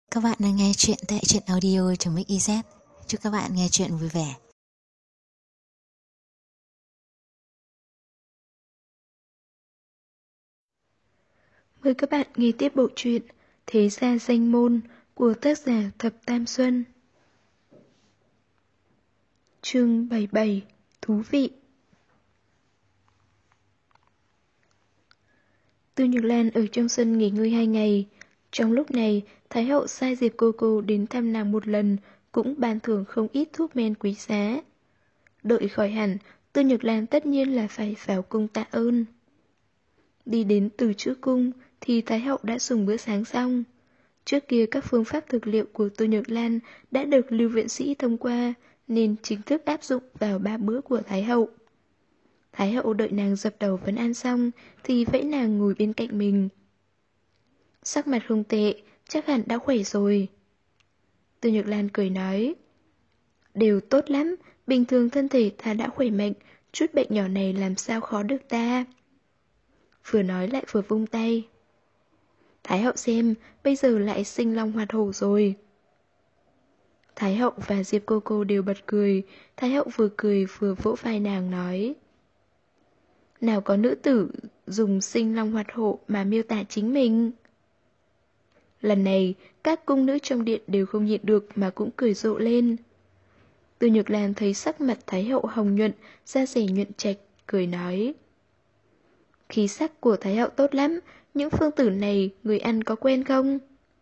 Các bạn đang nghe chuyện tại truyện audio.mix.iz. Chúc các bạn nghe chuyện vui vẻ. Mời các bạn nghe tiếp bộ truyện Thế Gia Danh Môn của tác giả Thập Tam Xuân. Chương 77. Thú vị. Tư Nhược Lan ở trong sân nghỉ ngơi 2 ngày. Trong lúc này, Thái hậu sai Diệp cô đến thăm nàng một lần, cũng ban thưởng không ít thuốc men quý giá. Đợi khỏi hẳn, Tư Nhược Lan tất nhiên là phải vào cung tạ ơn. Đi đến từ trước cung thì Thái hậu đã dùng bữa sáng xong. Trước kia các phương pháp thực liệu của Tư Nhược Lan đã được Lưu Viện Sĩ thông qua nên chính thức áp dụng vào 3 bữa của Thái hậu. Thái hậu đợi nàng dập đầu vấn an xong thì vẫy nàng ngồi bên cạnh mình. Sắc mặt không tệ, chắc hẳn đã khỏe rồi. Tư Nhược Lan cười nói. Đều tốt lắm, bình thường thân thể ta đã khỏe mạnh, chút bệnh nhỏ này làm sao khó được ta. Vừa nói lại vừa vung tay. Thái hậu xem, bây giờ lại sinh long hoạt hổ rồi. Thái hậu và Diệp cô đều bật cười. Thái hậu vừa cười vừa vỗ vai nàng nói. Nào có nữ tử dùng sinh long hoạt hổ mà miêu tả chính mình. Lần này, các cung nữ trong điện đều không nhịn được mà cũng cười rộ lên. Tư Nhược Lan thấy sắc mặt Thái hậu hồng nhuận, da dẻ nhuận trạch, cười nói. Khí sắc của Thái hậu tốt lắm, những phương tử này người ăn có quen không?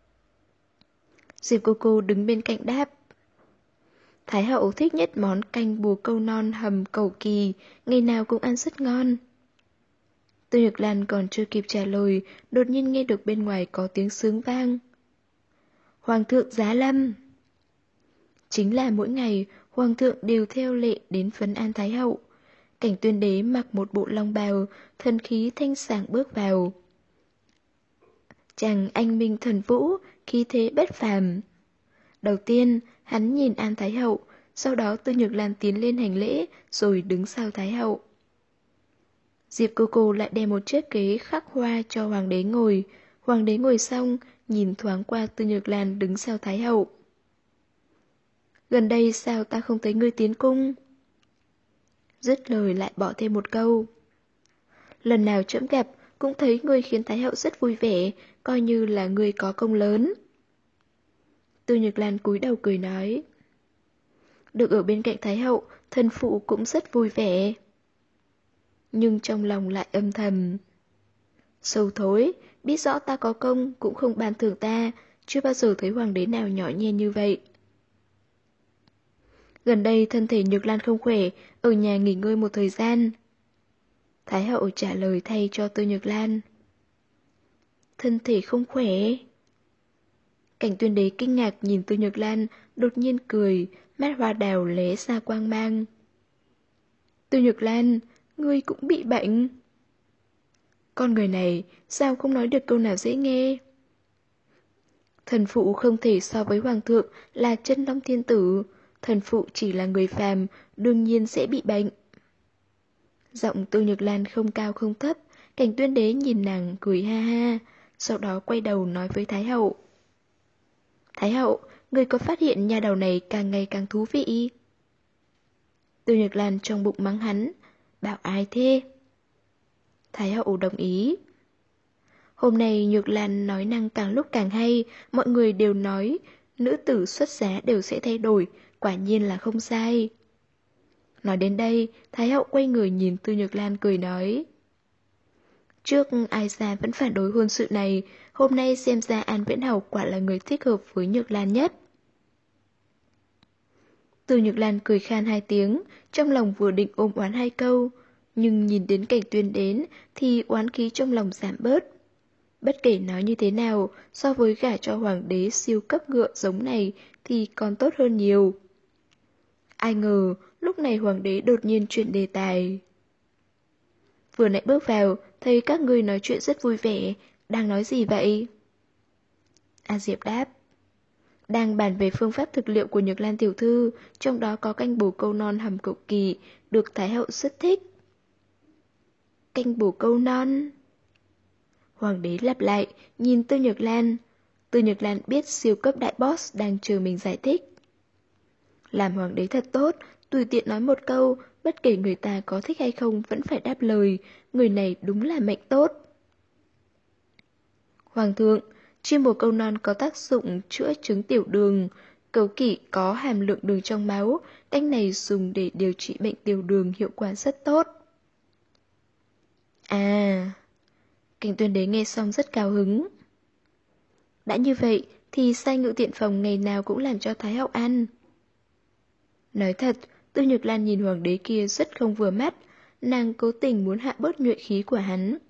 Diệp cô đứng bên cạnh đáp. Thái hậu thích nhất món canh bồ câu non hầm cẩu kỳ, ngày nào cũng ăn rất ngon. Tư Nhược Lan còn chưa kịp trả lời, đột nhiên nghe được bên ngoài có tiếng sướng vang. Hoàng thượng giá lâm! Chính là mỗi ngày, Hoàng thượng đều theo lệ đến vấn an Thái hậu. Cảnh Tuyên đế mặc một bộ long bào, thần khí thanh sảng bước vào. Chàng anh minh thần vũ, khí thế bất phàm. Đầu tiên, hắn nhìn An Thái hậu, sau đó Tư Nhược Lan tiến lên hành lễ, rồi đứng sau Thái hậu. Diệp cô lại đem một chiếc ghế khắc hoa cho Hoàng đế ngồi. Hoàng đế ngồi xong, nhìn thoáng qua Tư Nhược Lan đứng sau Thái hậu. Gần đây sao ta không thấy ngươi tiến cung? Dứt lời lại bỏ thêm một câu. Lần nào trẫm gặp, cũng thấy ngươi khiến Thái hậu rất vui vẻ, coi như là ngươi có công lớn. Tư Nhược Lan cúi đầu cười nói. Được ở bên cạnh Thái hậu, thân phụ cũng rất vui vẻ. Nhưng trong lòng lại âm thầm. Sâu thối, biết rõ ta có công cũng không ban thưởng ta, chưa bao giờ thấy hoàng đế nào nhỏ nhen như vậy. Gần đây thân thể Nhược Lan không khỏe, ở nhà nghỉ ngơi một thời gian. Thái hậu trả lời thay cho Tư Nhược Lan. Thân thể không khỏe. Cảnh Tuyên đế kinh ngạc nhìn Tư Nhược Lan, đột nhiên cười, mắt hoa đào lóe ra quang mang. Tư Nhược Lan, ngươi cũng bị bệnh. Con người này, sao không nói được câu nào dễ nghe? Thần phụ không thể so với hoàng thượng là chân long thiên tử, thần phụ chỉ là người phàm, đương nhiên sẽ bị bệnh. Giọng Tư Nhược Lan không cao không thấp, Cảnh Tuyên đế nhìn nàng cười ha ha, sau đó quay đầu nói với Thái hậu. Thái hậu, người có phát hiện nha đầu này càng ngày càng thú vị? Tư Nhược Lan trong bụng mắng hắn, bảo ai thế? Thái hậu đồng ý. Hôm nay Nhược Lan nói năng càng lúc càng hay, mọi người đều nói, nữ tử xuất giá đều sẽ thay đổi, quả nhiên là không sai. Nói đến đây, Thái hậu quay người nhìn Tư Nhược Lan cười nói. Trước ai ra vẫn phản đối hôn sự này, hôm nay xem ra An Viễn Hầu quả là người thích hợp với Nhược Lan nhất. Tư Nhược Lan cười khan 2 tiếng, trong lòng vừa định ôm oán 2 câu, nhưng nhìn đến Cảnh Tuyên đến thì oán khí trong lòng giảm bớt. Bất kể nói như thế nào, so với gả cho hoàng đế siêu cấp ngựa giống này thì còn tốt hơn nhiều. Ai ngờ, lúc này hoàng đế đột nhiên chuyển đề tài. Vừa nãy bước vào, thấy các ngươi nói chuyện rất vui vẻ, đang nói gì vậy? A Diệp đáp. Đang bàn về phương pháp thực liệu của Nhược Lan tiểu thư, trong đó có canh bồ câu non hầm cẩu kỳ, được Thái hậu rất thích. Canh bồ câu non? Hoàng đế lặp lại, nhìn Tư Nhược Lan. Từ Nhược Lan biết siêu cấp đại boss đang chờ mình giải thích. Làm hoàng đế thật tốt, tùy tiện nói một câu, bất kể người ta có thích hay không vẫn phải đáp lời, người này đúng là mệnh tốt. Hoàng thượng, chim bồ câu non có tác dụng chữa chứng tiểu đường, cấu kỷ có hàm lượng đường trong máu, cách này dùng để điều trị bệnh tiểu đường hiệu quả rất tốt. À, Cảnh Tuyên Đế nghe xong rất cao hứng. Đã như vậy thì sai ngự tiện phòng ngày nào cũng làm cho Thái hậu ăn. Nói thật, Tư Nhược Lan nhìn hoàng đế kia rất không vừa mắt, nàng cố tình muốn hạ bớt nhuệ khí của hắn.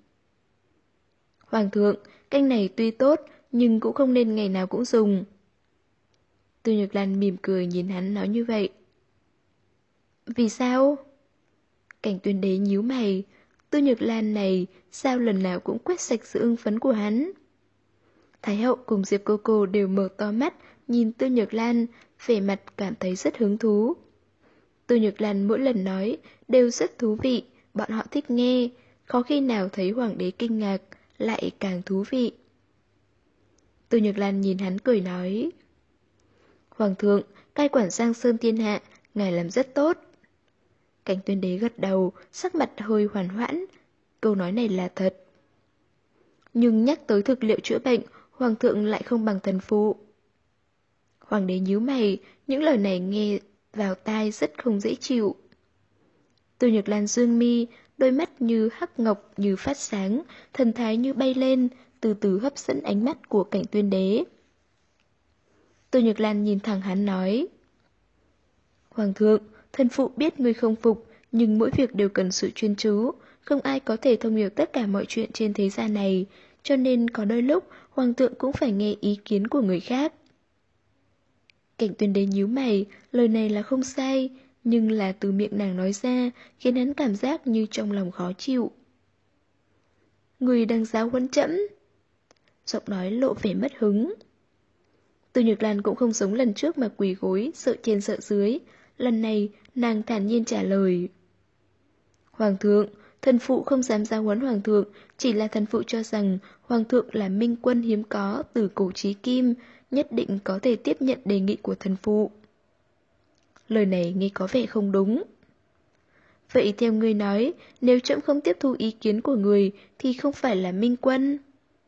Hoàng thượng, canh này tuy tốt, nhưng cũng không nên ngày nào cũng dùng. Tư Nhược Lan mỉm cười nhìn hắn nói như vậy. Vì sao? Cảnh Tuyên Đế nhíu mày, Tư Nhược Lan này sao lần nào cũng quét sạch sự ưng phấn của hắn. Thái hậu cùng Diệp Cô Cô đều mở to mắt, nhìn Tư Nhược Lan, vẻ mặt cảm thấy rất hứng thú. Tư Nhược Lan mỗi lần nói đều rất thú vị, bọn họ thích nghe, khó khi nào thấy hoàng đế kinh ngạc, lại càng thú vị. Tư Nhược Lan nhìn hắn cười nói. Hoàng thượng, cai quản Giang Sơn thiên hạ, ngài làm rất tốt. Cảnh Tuyên Đế gật đầu, sắc mặt hơi hoàn hoãn, câu nói này là thật. Nhưng nhắc tới thực liệu chữa bệnh, hoàng thượng lại không bằng thần phụ. Hoàng đế nhíu mày, những lời này nghe vào tai rất không dễ chịu. Tư Nhược Lan dương mi, đôi mắt như hắc ngọc như phát sáng, thần thái như bay lên, từ từ hấp dẫn ánh mắt của Cảnh Tuyên Đế. Tư Nhược Lan nhìn thẳng hắn nói. Hoàng thượng, thần phụ biết ngươi không phục, nhưng mỗi việc đều cần sự chuyên chú, không ai có thể thông hiểu tất cả mọi chuyện trên thế gian này, cho nên có đôi lúc hoàng thượng cũng phải nghe ý kiến của người khác. Cảnh Tuyên Đế nhíu mày, lời này là không sai, nhưng là từ miệng nàng nói ra, khiến hắn cảm giác như trong lòng khó chịu. Người đang giáo huấn trẫm. Giọng nói lộ vẻ mất hứng. Tư Nhược Lan cũng không giống lần trước mà quỳ gối, sợ trên sợ dưới. Lần này, nàng thản nhiên trả lời. Hoàng thượng, thần phụ không dám giáo huấn hoàng thượng, chỉ là thần phụ cho rằng hoàng thượng là minh quân hiếm có từ cổ chí kim, nhất định có thể tiếp nhận đề nghị của thần phụ. Lời này nghe có vẻ không đúng. Vậy theo ngươi nói, nếu trẫm không tiếp thu ý kiến của người thì không phải là minh quân.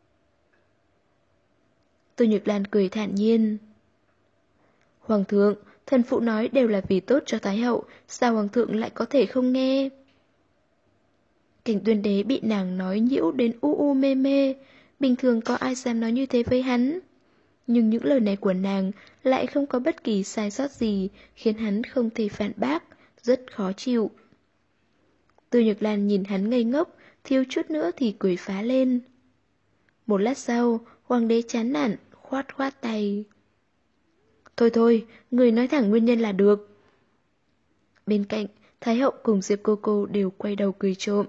Tô Nhược Lan cười thản nhiên. Hoàng thượng, thần phụ nói đều là vì tốt cho Thái hậu, sao hoàng thượng lại có thể không nghe? Cảnh Tuyên Đế bị nàng nói nhiễu đến u u mê mê, bình thường có ai dám nói như thế với hắn. Nhưng những lời này của nàng lại không có bất kỳ sai sót gì, khiến hắn không thể phản bác, rất khó chịu. Tư Nhược Lan nhìn hắn ngây ngốc, thiếu chút nữa thì cười phá lên. Một lát sau, hoàng đế chán nản, khoát khoát tay. Thôi thôi, người nói thẳng nguyên nhân là được. Bên cạnh, Thái hậu cùng Diệp Cô Cô đều quay đầu cười trộm.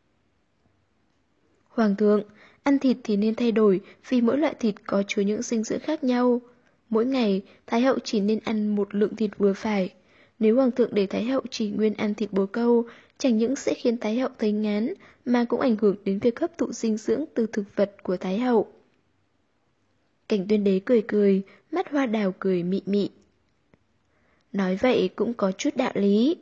Hoàng thượng, ăn thịt thì nên thay đổi vì mỗi loại thịt có chứa những dinh dưỡng khác nhau. Mỗi ngày, Thái hậu chỉ nên ăn một lượng thịt vừa phải. Nếu hoàng thượng để Thái hậu chỉ nguyên ăn thịt bồ câu, chẳng những sẽ khiến Thái hậu thấy ngán, mà cũng ảnh hưởng đến việc hấp thụ dinh dưỡng từ thực vật của Thái hậu. Cảnh Tuyên Đế cười cười, mắt hoa đào cười mị mị. Nói vậy cũng có chút đạo lý.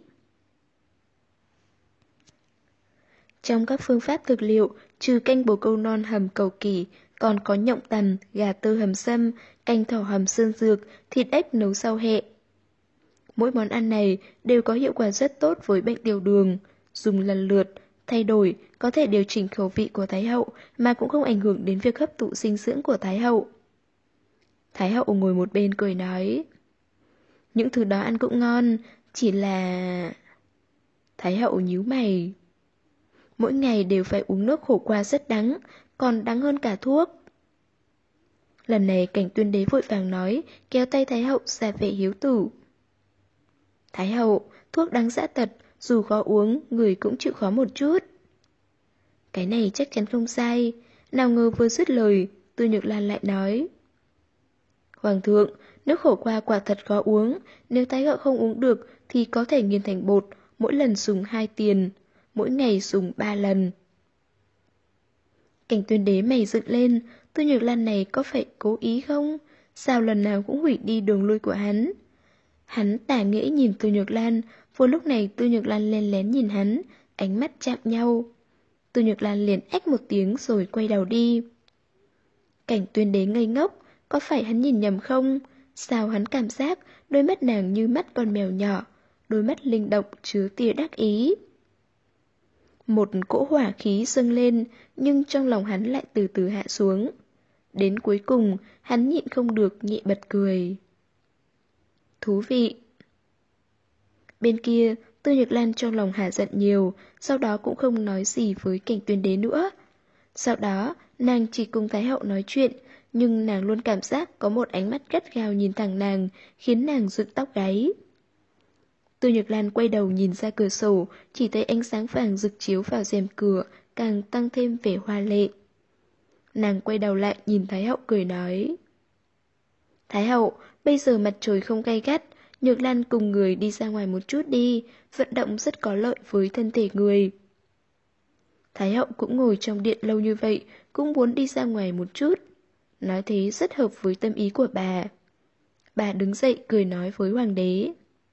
Trong các phương pháp thực liệu, trừ canh bồ câu non hầm cầu kỷ, còn có nhộng tằm, gà tơ hầm sâm, canh thỏ hầm sơn dược, thịt ếch nấu sau hẹ. Mỗi món ăn này đều có hiệu quả rất tốt với bệnh tiểu đường. Dùng lần lượt, thay đổi, có thể điều chỉnh khẩu vị của Thái hậu mà cũng không ảnh hưởng đến việc hấp thụ dinh dưỡng của Thái hậu. Thái hậu ngồi một bên cười nói. Những thứ đó ăn cũng ngon, chỉ là... Thái hậu nhíu mày. Mỗi ngày đều phải uống nước khổ qua rất đắng, còn đắng hơn cả thuốc. Lần này Cảnh Tuyên Đế vội vàng nói, kéo tay Thái hậu ra vẻ hiếu tử. Thái hậu, thuốc đắng dã tật, dù khó uống, người cũng chịu khó một chút. Cái này chắc chắn không sai. Nào ngờ vừa dứt lời, Tư Nhược Lan lại nói. Hoàng thượng, nước khổ qua quả thật khó uống, nếu Thái hậu không uống được thì có thể nghiền thành bột, mỗi lần dùng 2 tiền, mỗi ngày dùng 3 lần. Cảnh Tuyên Đế mày dựng lên, Tư Nhược Lan này có phải cố ý không? Sao lần nào cũng hủy đi đường lui của hắn? Hắn tả nghĩa nhìn Tư Nhược Lan, vừa lúc này Tư Nhược Lan len lén nhìn hắn, ánh mắt chạm nhau. Tư Nhược Lan liền ách một tiếng rồi quay đầu đi. Cảnh Tuyên Đế ngây ngốc, có phải hắn nhìn nhầm không? Sao hắn cảm giác đôi mắt nàng như mắt con mèo nhỏ, đôi mắt linh động chứa tia đắc ý. Một cỗ hỏa khí dâng lên, nhưng trong lòng hắn lại từ từ hạ xuống. Đến cuối cùng, hắn nhịn không được nhẹ bật cười. Thú vị. Bên kia, Tư Nhược Lan trong lòng hả giận nhiều, sau đó cũng không nói gì với Cảnh Tuyên Đế nữa. Sau đó, nàng chỉ cùng Thái Hậu nói chuyện, nhưng nàng luôn cảm giác có một ánh mắt gắt gao nhìn thẳng nàng, khiến nàng dựng tóc gáy. Tư Nhược Lan quay đầu nhìn ra cửa sổ, chỉ thấy ánh sáng vàng rực chiếu vào rèm cửa, càng tăng thêm vẻ hoa lệ. Nàng quay đầu lại nhìn Thái Hậu cười nói. Thái Hậu, bây giờ mặt trời không gay gắt, Nhược Lan cùng người đi ra ngoài một chút đi, vận động rất có lợi với thân thể người. Thái Hậu cũng ngồi trong điện lâu như vậy, cũng muốn đi ra ngoài một chút. Nói thế rất hợp với tâm ý của bà. Bà đứng dậy cười nói với Hoàng đế.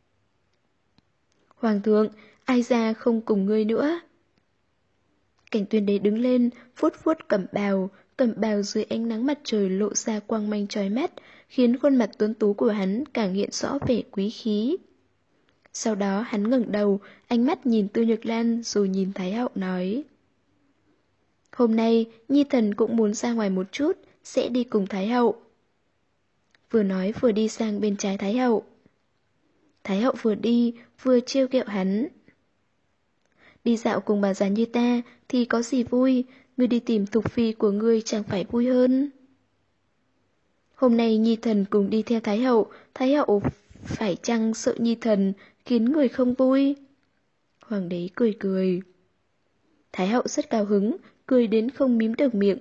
Hoàng thượng, ai ra không cùng ngươi nữa? Cảnh Tuyên Đế đứng lên, vuốt vuốt cẩm bào dưới ánh nắng mặt trời lộ ra quang manh chói mắt, khiến khuôn mặt tuấn tú của hắn càng hiện rõ vẻ quý khí. Sau đó hắn ngẩng đầu, ánh mắt nhìn Tư Nhược Lan rồi nhìn Thái Hậu nói. Hôm nay, Nhi thần cũng muốn ra ngoài một chút, sẽ đi cùng Thái Hậu. Vừa nói vừa đi sang bên trái Thái Hậu. Thái Hậu vừa đi, vừa trêu ghẹo hắn. Đi dạo cùng bà già như ta thì có gì vui, ngươi đi tìm thục phi của ngươi chẳng phải vui hơn. Hôm nay Nhi thần cùng đi theo Thái Hậu phải chăng sợ Nhi thần khiến người không vui? Hoàng đế cười cười. Thái Hậu rất cao hứng, cười đến không mím được miệng.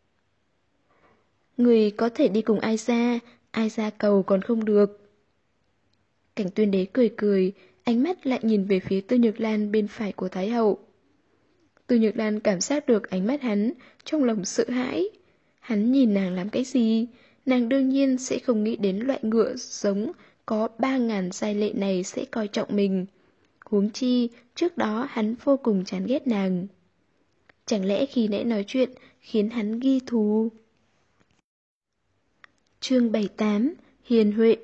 Người có thể đi cùng ai ra cầu còn không được. Cảnh Tuyên Đế cười cười, ánh mắt lại nhìn về phía Tư Nhược Lan bên phải của Thái Hậu. Tư Nhược Lan cảm giác được ánh mắt hắn, trong lòng sợ hãi. Hắn nhìn nàng làm cái gì? Nàng đương nhiên sẽ không nghĩ đến loại ngựa giống có 3.000 giai lệ này sẽ coi trọng mình. Huống chi, trước đó hắn vô cùng chán ghét nàng. Chẳng lẽ khi nãy nói chuyện khiến hắn ghi thù? Chương 78 Hiền Huệ.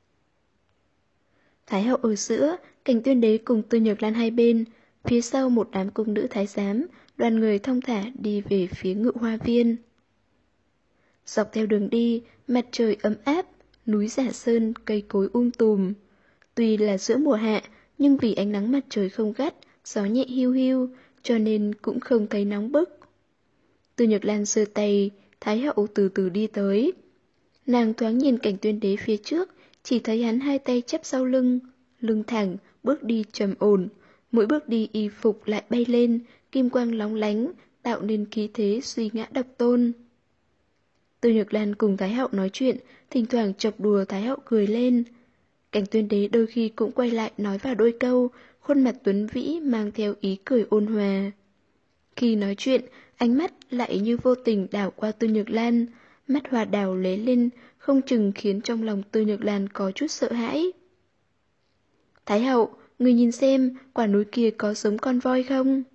Thái Hậu ở giữa, Cảnh Tuyên Đế cùng Tư Nhược Lan hai bên, phía sau một đám cung nữ thái giám, đoàn người thong thả đi về phía Ngự Hoa Viên. Dọc theo đường đi, mặt trời ấm áp, núi Giả Sơn, cây cối tùm. Tuy là giữa mùa hạ, nhưng vì ánh nắng mặt trời không gắt, gió nhẹ hiu hiu, cho nên cũng không thấy nóng bức. Tư Nhược Lan giơ tay, Thái Hậu từ từ đi tới. Nàng thoáng nhìn Cảnh Tuyên Đế phía trước, chỉ thấy hắn hai tay chắp sau lưng, lưng thẳng, bước đi trầm ổn. Mỗi bước đi y phục lại bay lên, kim quang lóng lánh, tạo nên khí thế suy ngã độc tôn. Tư Nhược Lan cùng Thái Hậu nói chuyện, thỉnh thoảng chọc đùa Thái Hậu cười lên. Cảnh Tuyên Đế đôi khi cũng quay lại nói vào đôi câu, khuôn mặt tuấn vĩ mang theo ý cười ôn hòa. Khi nói chuyện, ánh mắt lại như vô tình đảo qua Tư Nhược Lan, mắt hoa đào lóe lên, không chừng khiến trong lòng Tư Nhược Lan có chút sợ hãi. Thái Hậu, người nhìn xem, quả núi kia có giống con voi không?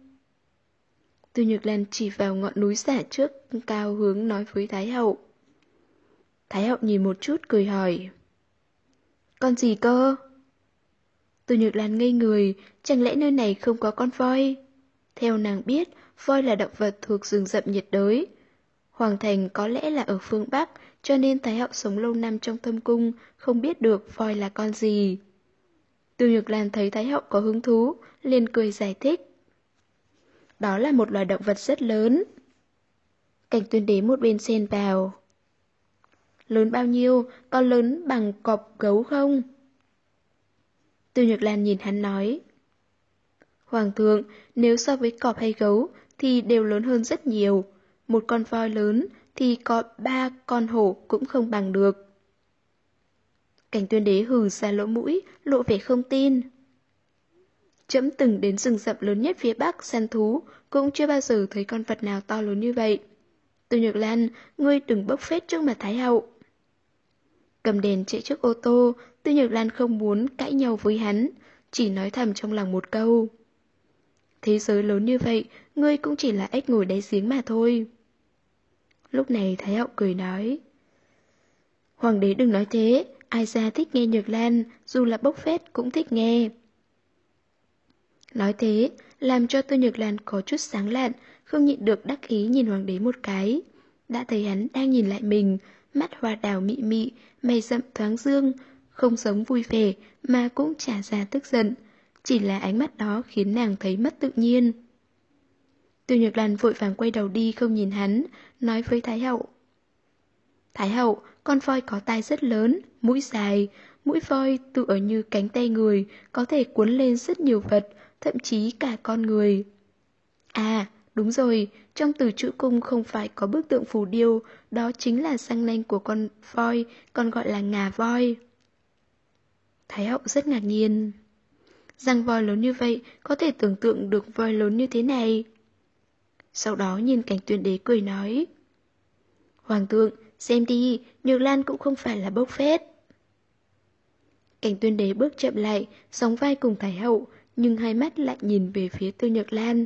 Tư Nhược Lan chỉ vào ngọn núi Giả trước cao hướng nói với Thái Hậu. Thái Hậu nhìn một chút cười hỏi. Con gì cơ? Tư Nhược Lan ngây người, chẳng lẽ nơi này không có con voi? Theo nàng biết, voi là động vật thuộc rừng rậm nhiệt đới. Hoàng thành có lẽ là ở phương Bắc, cho nên Thái Hậu sống lâu năm trong thâm cung, không biết được voi là con gì. Tư Nhược Lan thấy Thái Hậu có hứng thú, liền cười giải thích. Đó là một loài động vật rất lớn. Cảnh Tuyên Đế một bên xen vào. Lớn bao nhiêu, có lớn bằng cọp gấu không? Tư Nhược Lan nhìn hắn nói. Hoàng thượng, nếu so với cọp hay gấu thì đều lớn hơn rất nhiều. Một con voi lớn thì có 3 con hổ cũng không bằng được. Cảnh Tuyên Đế hừ ra lỗ mũi, lộ vẻ không tin. Trẫm từng đến rừng rậm lớn nhất phía Bắc săn thú, cũng chưa bao giờ thấy con vật nào to lớn như vậy. Từ Nhược Lan, ngươi đừng bốc phét trước mặt Thái hậu. Cầm đèn chạy trước ô tô, Từ Nhược Lan không muốn cãi nhau với hắn, chỉ nói thầm trong lòng một câu. Thế giới lớn như vậy, ngươi cũng chỉ là ếch ngồi đáy giếng mà thôi. Lúc này Thái hậu cười nói. Hoàng đế đừng nói thế, ai ra thích nghe Nhược Lan, dù là bốc phét cũng thích nghe. Nói thế, làm cho Tư Nhược Lan có chút sáng lạn, không nhịn được đắc ý nhìn hoàng đế một cái. Đã thấy hắn đang nhìn lại mình, mắt hoa đào mị mị, mày rậm thoáng dương, không giống vui vẻ mà cũng chả ra tức giận. Chỉ là ánh mắt đó khiến nàng thấy mất tự nhiên. Tư Nhược Lan vội vàng quay đầu đi không nhìn hắn, nói với Thái hậu. Thái hậu, con voi có tai rất lớn, mũi dài, mũi voi tựa như cánh tay người, có thể cuốn lên rất nhiều vật, thậm chí cả con người. À, đúng rồi, trong từ chữ cung không phải có bức tượng phù điêu, đó chính là răng nanh của con voi, còn gọi là ngà voi. Thái hậu rất ngạc nhiên. Răng voi lớn như vậy, có thể tưởng tượng được voi lớn như thế này. Sau đó nhìn Cảnh Tuyên Đế cười nói. Hoàng thượng, xem đi, Nhược Lan cũng không phải là bốc phét. Cảnh Tuyên Đế bước chậm lại, sóng vai cùng Thái hậu, nhưng hai mắt lại nhìn về phía Tư Nhược Lan.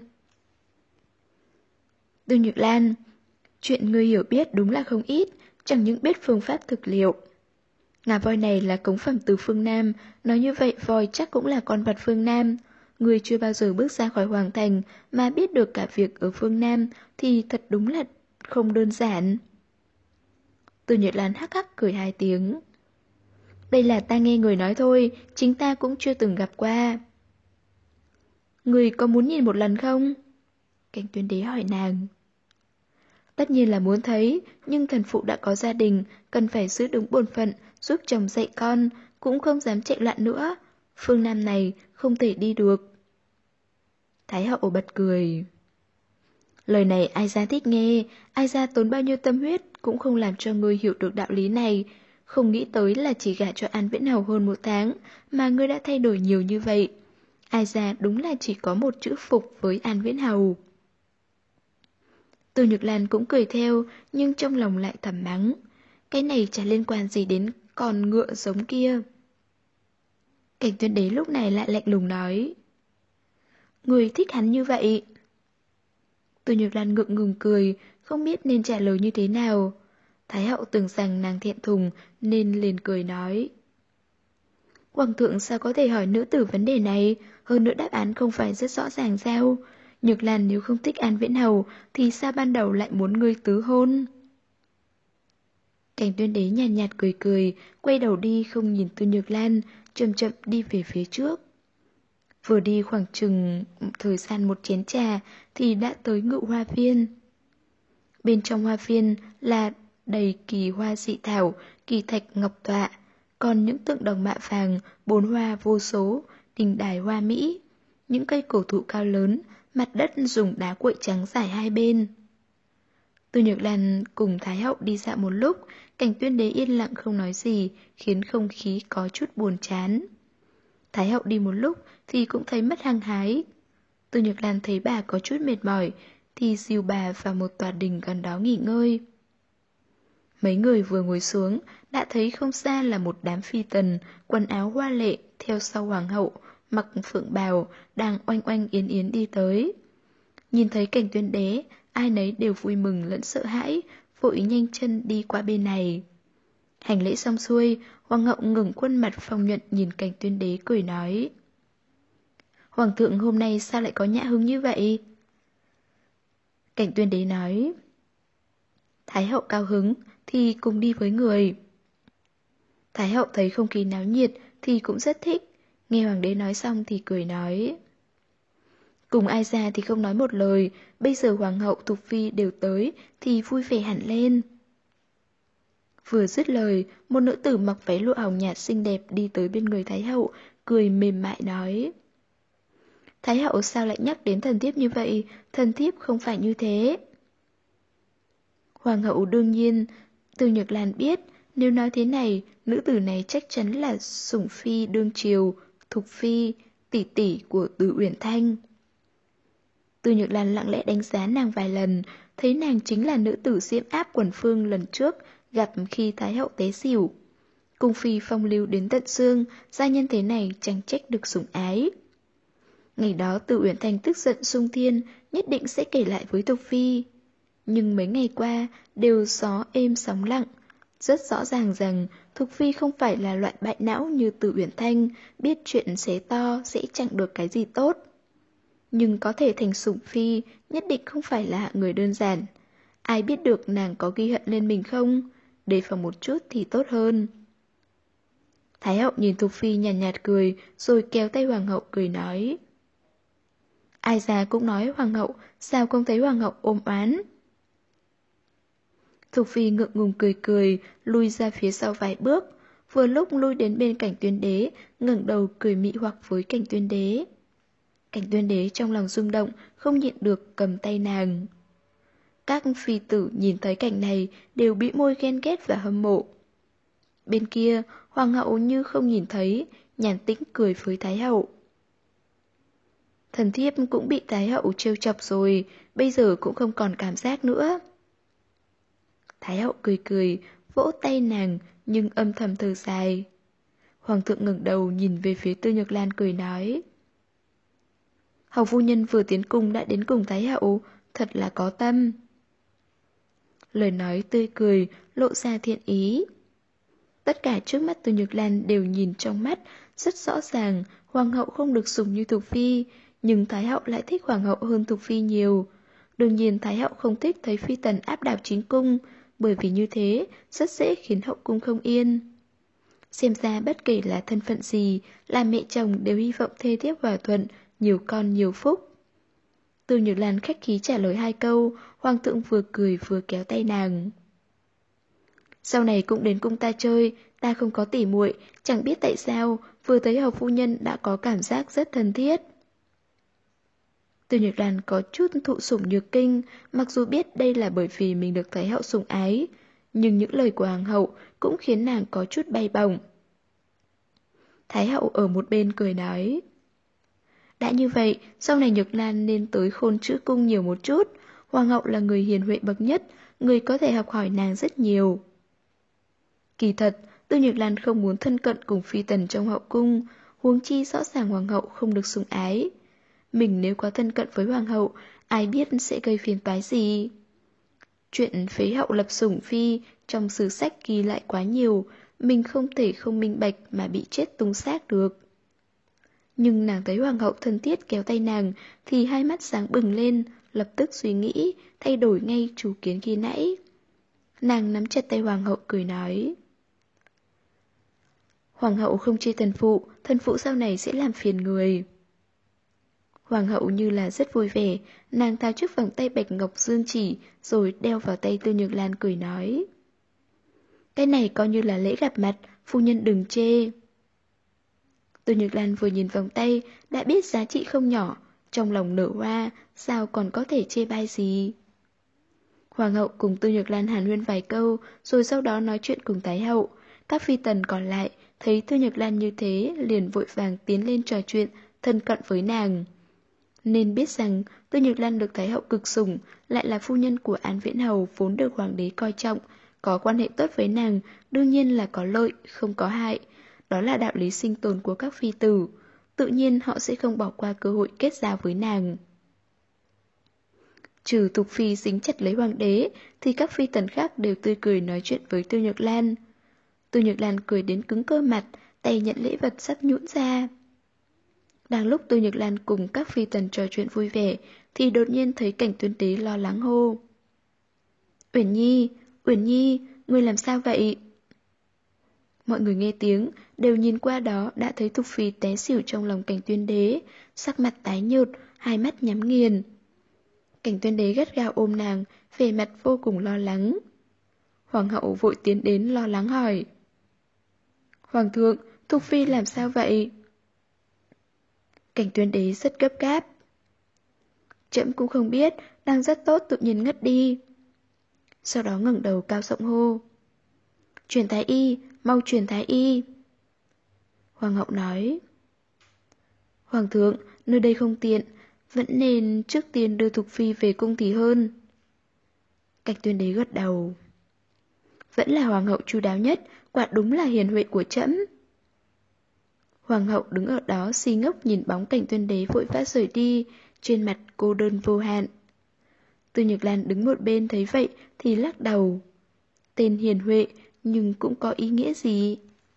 Tư Nhược Lan, chuyện ngươi hiểu biết đúng là không ít, chẳng những biết phương pháp thực liệu. Ngà voi này là cống phẩm từ phương Nam, nói như vậy voi chắc cũng là con vật phương Nam. Ngươi chưa bao giờ bước ra khỏi hoàng thành mà biết được cả việc ở phương Nam thì thật đúng là không đơn giản. Tư Nhược Lan hắc hắc cười hai tiếng. Đây là ta nghe người nói thôi, chính ta cũng chưa từng gặp qua. Người có muốn nhìn một lần không? Cảnh Tuyên Đế hỏi nàng. Tất nhiên là muốn thấy, nhưng thần phụ đã có gia đình, cần phải giữ đúng bổn phận, giúp chồng dạy con, cũng không dám chạy loạn nữa. Phương Nam này không thể đi được. Thái hậu bật cười. Lời này ai ra thích nghe, ai ra tốn bao nhiêu tâm huyết cũng không làm cho ngươi hiểu được đạo lý này. Không nghĩ tới là chỉ gả cho An Viễn Hầu hơn 1 tháng mà ngươi đã thay đổi nhiều như vậy. Ai ra đúng là chỉ có một chữ phục với An Viễn Hầu. Từ Nhược Lan cũng cười theo, nhưng trong lòng lại thầm mắng. Cái này chả liên quan gì đến con ngựa giống kia. Cảnh Tuyên Đế lúc này lại lạnh lùng nói. Người thích hắn như vậy. Từ Nhược Lan ngượng ngùng cười, không biết nên trả lời như thế nào. Thái hậu tưởng rằng nàng thẹn thùng nên liền cười nói. Hoàng thượng sao có thể hỏi nữ tử vấn đề này, hơn nữa đáp án không phải rất rõ ràng sao? Nhược Lan nếu không thích An Viễn Hầu thì sao ban đầu lại muốn ngươi tứ hôn? Cảnh Tuyên Đế nhàn nhạt cười cười, quay đầu đi không nhìn Tư Nhược Lan, chậm chậm đi về phía trước. Vừa đi khoảng chừng thời gian 1 chén trà thì đã tới Ngự Hoa Viên. Bên trong hoa viên là đầy kỳ hoa dị thảo, kỳ thạch ngọc tọa, còn những tượng đồng mạ vàng, 4 hoa vô số, đình đài hoa mỹ, những cây cổ thụ cao lớn, mặt đất dùng đá cuội trắng trải hai bên. Tư Nhược Lan cùng Thái hậu đi dạo một lúc, Cảnh Tuyên Đế yên lặng không nói gì, khiến không khí có chút buồn chán. Thái hậu đi một lúc thì cũng thấy mất hăng hái. Tư Nhược Lan thấy bà có chút mệt mỏi, thì dìu bà vào một tòa đình gần đó nghỉ ngơi. Mấy người vừa ngồi xuống, đã thấy không xa là một đám phi tần, quần áo hoa lệ, theo sau hoàng hậu, mặc phượng bào, đang oanh oanh yến yến đi tới. Nhìn thấy Cảnh Tuyên Đế, ai nấy đều vui mừng lẫn sợ hãi, vội nhanh chân đi qua bên này. Hành lễ xong xuôi, hoàng hậu ngẩng khuôn mặt phong nhuận nhìn Cảnh Tuyên Đế cười nói. Hoàng thượng hôm nay sao lại có nhã hứng như vậy? Cảnh Tuyên Đế nói. Thái hậu cao hứng thì cùng đi với người. Thái hậu thấy không khí náo nhiệt thì cũng rất thích. Nghe hoàng đế nói xong thì cười nói. Cùng ai ra thì không nói một lời, bây giờ hoàng hậu Thục Phi đều tới thì vui vẻ hẳn lên. Vừa dứt lời, một nữ tử mặc váy lụa hồng nhạt xinh đẹp đi tới bên người Thái hậu, cười mềm mại nói. Thái hậu sao lại nhắc đến thần thiếp như vậy, thần thiếp không phải như thế. Hoàng hậu đương nhiên, Tư Nhược Lan biết, nếu nói thế này, nữ tử này chắc chắn là sủng phi đương triều, Thục Phi, tỷ tỷ của Từ Uyển Thanh. Tư Nhược Lan lặng lẽ đánh giá nàng vài lần, thấy nàng chính là nữ tử diễm áp quần phương lần trước gặp khi Thái hậu té xỉu. Cung phi phong lưu đến tận xương, gia nhân thế này chẳng trách được sủng ái. Ngày đó Từ Uyển Thành tức giận xung thiên, nhất định sẽ kể lại với Thục Phi. Nhưng mấy ngày qua đều gió êm sóng lặng. Rất rõ ràng rằng Thục Phi không phải là loại bại não như Từ Uyển Thanh, biết chuyện xé to sẽ chẳng được cái gì tốt. Nhưng có thể thành sủng phi, nhất định không phải là hạng người đơn giản. Ai biết được nàng có ghi hận lên mình không? Đề phòng một chút thì tốt hơn. Thái hậu nhìn Thục Phi nhàn nhạt cười, rồi kéo tay hoàng hậu cười nói. Ai già cũng nói hoàng hậu, sao không thấy hoàng hậu ôm oán? Thục Phi ngượng ngùng cười cười, lui ra phía sau vài bước. Vừa lúc lui đến bên Cảnh Tuyên Đế, ngẩng đầu cười mị hoặc với Cảnh Tuyên Đế. Cảnh Tuyên Đế trong lòng rung động, không nhịn được cầm tay nàng. Các phi tử nhìn thấy cảnh này đều bĩu môi ghen ghét và hâm mộ. Bên kia, hoàng hậu như không nhìn thấy, nhàn tĩnh cười với Thái hậu. Thần thiếp cũng bị Thái hậu trêu chọc rồi, bây giờ cũng không còn cảm giác nữa. Thái hậu cười cười, vỗ tay nàng, nhưng âm thầm thở dài. Hoàng thượng ngẩng đầu nhìn về phía Tư Nhược Lan cười nói. Hầu phu nhân vừa tiến cung đã đến cùng Thái hậu, thật là có tâm. Lời nói tươi cười, lộ ra thiện ý. Tất cả trước mắt Tư Nhược Lan đều nhìn trong mắt, rất rõ ràng hoàng hậu không được sủng như Thục Phi, nhưng Thái hậu lại thích hoàng hậu hơn Thục Phi nhiều. Đương nhiên Thái hậu không thích thấy phi tần áp đảo chính cung, bởi vì như thế rất dễ khiến hậu cung không yên. Xem ra bất kể là thân phận gì, là mẹ chồng đều hy vọng thê thiếp hòa thuận, nhiều con nhiều phúc. Tư Nhược Lan khách khí trả lời 2 câu, hoàng thượng vừa cười vừa kéo tay nàng. Sau này cũng đến cung ta chơi, ta không có tỉ muội, chẳng biết tại sao, vừa thấy hầu phu nhân đã có cảm giác rất thân thiết. Tư Nhược Lan có chút thụ sủng nhược kinh, mặc dù biết đây là bởi vì mình được Thái hậu sủng ái, nhưng những lời của hoàng hậu cũng khiến nàng có chút bay bổng. Thái hậu ở một bên cười nói. Đã như vậy, sau này Nhược Lan nên tới Khôn Chữ Cung nhiều một chút, hoàng hậu là người hiền huệ bậc nhất, người có thể học hỏi nàng rất nhiều. Kỳ thật, Tư Nhược Lan không muốn thân cận cùng phi tần trong hậu cung, huống chi rõ ràng hoàng hậu không được sủng ái. Mình nếu có thân cận với hoàng hậu, ai biết sẽ gây phiền toái gì. Chuyện phế hậu lập sủng phi trong sử sách ghi lại quá nhiều, mình không thể không minh bạch mà bị chết tung xác được. Nhưng nàng thấy hoàng hậu thân thiết kéo tay nàng thì hai mắt sáng bừng lên, lập tức suy nghĩ, thay đổi ngay chủ kiến khi nãy. Nàng nắm chặt tay hoàng hậu cười nói. Hoàng hậu không chê thần phụ sau này sẽ làm phiền người. Hoàng hậu như là rất vui vẻ, nàng tháo chiếc vòng tay bạch ngọc dương chỉ rồi đeo vào tay Tư Nhược Lan cười nói. Cái này coi như là lễ gặp mặt, phu nhân đừng chê. Tư Nhược Lan vừa nhìn vòng tay đã biết giá trị không nhỏ, trong lòng nở hoa, sao còn có thể chê bai gì. Hoàng hậu cùng Tư Nhược Lan hàn huyên vài câu, rồi sau đó nói chuyện cùng Thái hậu. Các phi tần còn lại thấy Tư Nhược Lan như thế liền vội vàng tiến lên trò chuyện, thân cận với nàng. Nên biết rằng Tư Nhược Lan được Thái hậu cực sủng, lại là phu nhân của An Viễn Hầu vốn được hoàng đế coi trọng, có quan hệ tốt với nàng, đương nhiên là có lợi, không có hại. Đó là đạo lý sinh tồn của các phi tử, tự nhiên họ sẽ không bỏ qua cơ hội kết giao với nàng. Trừ Thục Phi dính chặt lấy hoàng đế, thì các phi tần khác đều tươi cười nói chuyện với Tư Nhược Lan. Tư Nhược Lan cười đến cứng cơ mặt, tay nhận lễ vật sắp nhũn ra. Đang lúc Tư Nhược Lan cùng các phi tần trò chuyện vui vẻ, thì đột nhiên thấy Cảnh Tuyên Đế lo lắng hô. Uyển Nhi, ngươi làm sao vậy? Mọi người nghe tiếng, đều nhìn qua đó đã thấy Thục Phi té xỉu trong lòng Cảnh Tuyên Đế, sắc mặt tái nhợt, hai mắt nhắm nghiền. Cảnh Tuyên Đế gắt gao ôm nàng, vẻ mặt vô cùng lo lắng. Hoàng hậu vội tiến đến lo lắng hỏi. Hoàng thượng, Thục Phi làm sao vậy? Cảnh Tuyên Đế rất gấp gáp. Trẫm cũng không biết, đang rất tốt tự nhiên ngất đi. Sau đó ngẩng đầu cao giọng hô. Truyền thái y, mau truyền thái y. Hoàng hậu nói. Hoàng thượng, nơi đây không tiện, vẫn nên trước tiên đưa Thục Phi về cung thì hơn. Cảnh Tuyên Đế gật đầu. Vẫn là hoàng hậu chu đáo nhất, quả đúng là hiền huệ của trẫm. Hoàng hậu đứng ở đó si ngốc nhìn bóng Cảnh Tuyên Đế vội vã rời đi, trên mặt cô đơn vô hạn. Từ Nhược Lan đứng một bên thấy vậy thì lắc đầu. Tên hiền huệ nhưng cũng có ý nghĩa gì?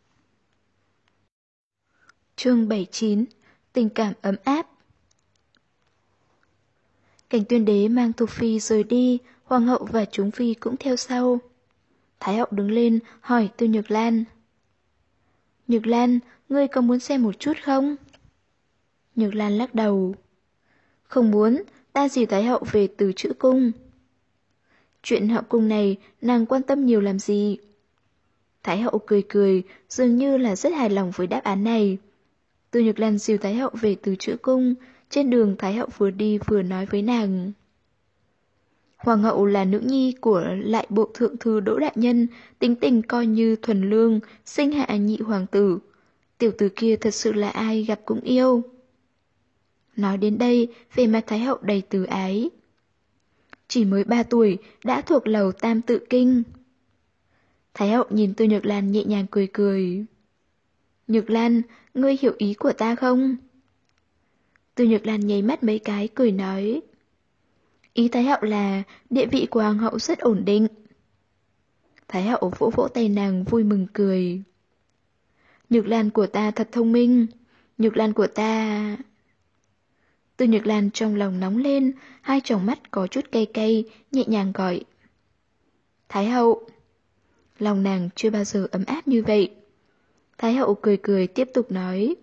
Chương 79. Tình cảm ấm áp. Cảnh Tuyên Đế mang Thục Phi rời đi, Hoàng hậu và chúng phi cũng theo sau. Thái hậu đứng lên hỏi Tư Nhược Lan. Nhược Lan, ngươi có muốn xem một chút không? Nhược Lan lắc đầu. Không muốn, ta dìu Thái hậu về từ Trữ Cung. Chuyện hậu cung này nàng quan tâm nhiều làm gì? Thái hậu cười cười, dường như là rất hài lòng với đáp án này. Tư Nhược Lan dìu Thái hậu về từ Trữ Cung, trên đường Thái hậu vừa đi vừa nói với nàng. Hoàng hậu là nữ nhi của lại bộ thượng thư Đỗ Đại Nhân, tính tình coi như thuần lương, sinh hạ nhị hoàng tử. Tiểu tử kia thật sự là ai gặp cũng yêu. Nói đến đây, về mặt Thái hậu đầy từ ái. Chỉ mới 3 tuổi, đã thuộc lầu Tam Tự Kinh. Thái hậu nhìn Tư Nhược Lan nhẹ nhàng cười cười. Nhược Lan, ngươi hiểu ý của ta không? Tư Nhược Lan nháy mắt mấy cái cười nói. Ý Thái hậu là địa vị của hoàng hậu rất ổn định. Thái hậu vỗ vỗ tay nàng vui mừng cười. Nhược Lan của ta thật thông minh. Nhược Lan của ta... Tư Nhược Lan trong lòng nóng lên, hai tròng mắt có chút cay cay, nhẹ nhàng gọi. Thái hậu. Lòng nàng chưa bao giờ ấm áp như vậy. Thái hậu cười cười tiếp tục nói.